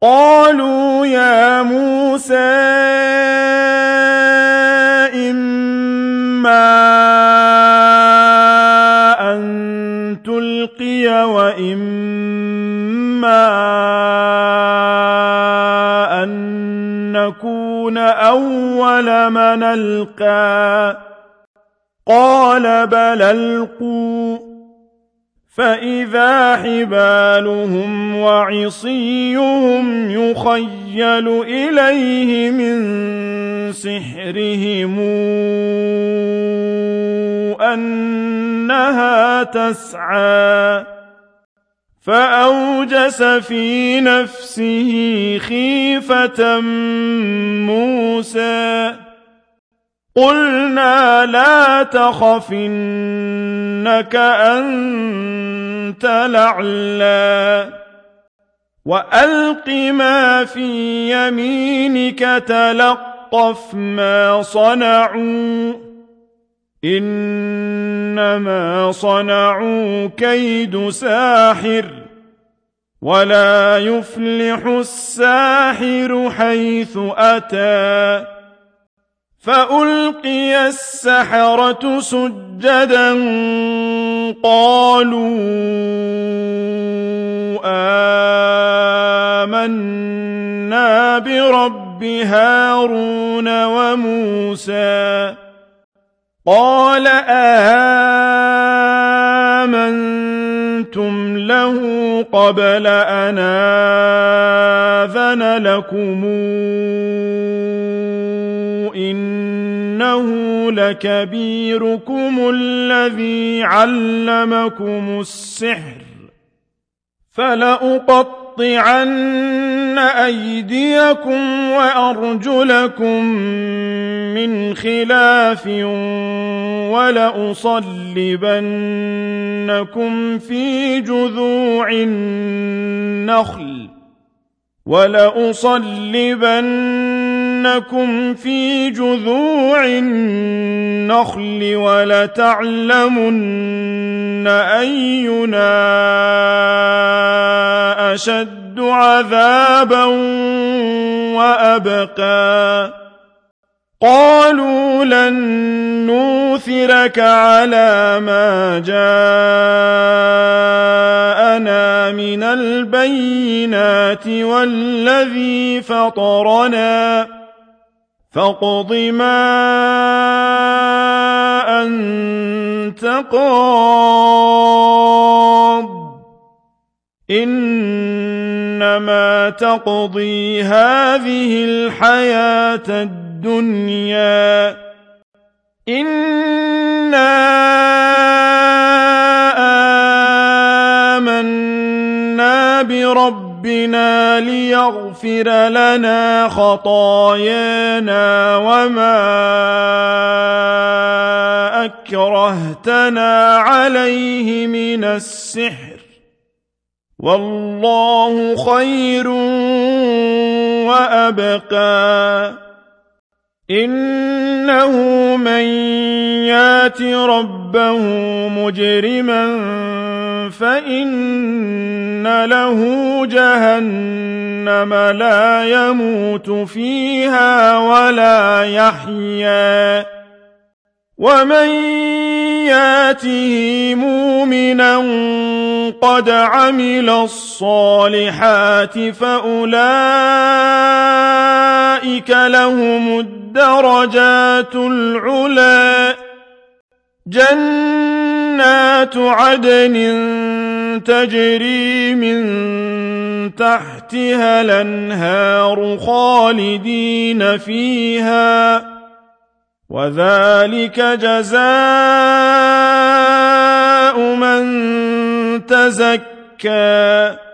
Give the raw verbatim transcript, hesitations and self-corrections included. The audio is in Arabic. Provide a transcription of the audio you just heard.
قالوا يا موسى إما أن تلقي وإما أن نكون أول من ألقى قال بل ألقوا فإذا حبالهم وعصيهم يخيل إليه من سحرهم أنها تسعى فأوجس في نفسه خيفة موسى قلنا لا تخف إنك أنت الأعلى وألق ما في يمينك تلقف ما صنعوا إنما صنعوا كيد ساحر ولا يفلح الساحر حيث أتى فألقي السحرة سجدا قالوا آمنا برب هارون وموسى قال آمنتم له قبل أن آذن لكم إنه لكبيركم الذي علمكم السحر فلأقطعن أيديكم وأرجلكم من خلاف ولأصلبنكم في جذوع النخل ولأصلبنكم في جذوع النخل ولتعلمن أينا أشد عذابا وأبقى قالوا لن نؤثرك على ما جاءنا من البينات والذي فطرنا فاقض ما أنت قاض إنما تقضي هذه الحياة الدنيا إنا آمنا بربنا ليغفر لنا خطايانا وما أكرهتنا عليه من السحر والله خير وأبقى إنه من يات ربه مجرما فإن له جهنم لا يموت فيها ولا يحيا ومن ياته مؤمنا قد عمل الصالحات فأولئك لهم الدرجات العلى جنات عدن تجري من تحتها الأنهار خالدين فيها وذلك جزاء من تزكى